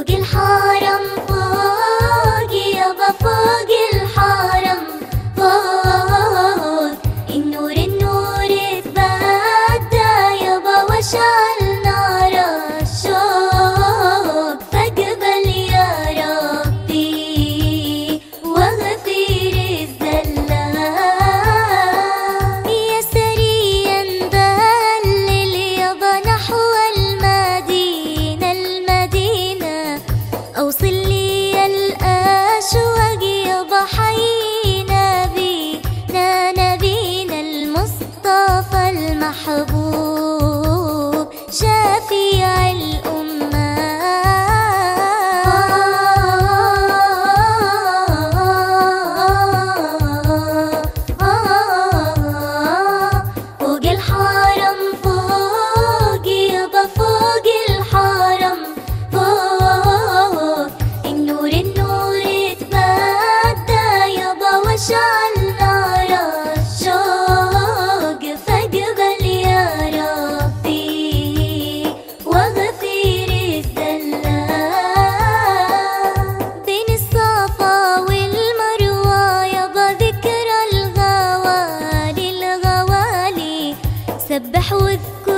فوق الحرم فوق يابا فوق الحرم فوق النور النور اتبدى يابا وشعل نار الشوق فاقبل يا ربي واغفر الزلات يا سريا دلل يابا نحو المدينة أوصل لي الأشواق يابا حيينا بينا نبينا المصطفى المحبوب شفيع الأمة فوق الحرم فوق يابا فوق الحرم فوق النور النور اتبدى يابا وشعل نار الشوق فاقبل يا ربي واغفر الزلات بين الصفا والمروة يابا ذكرى الغوالي سبح واذكر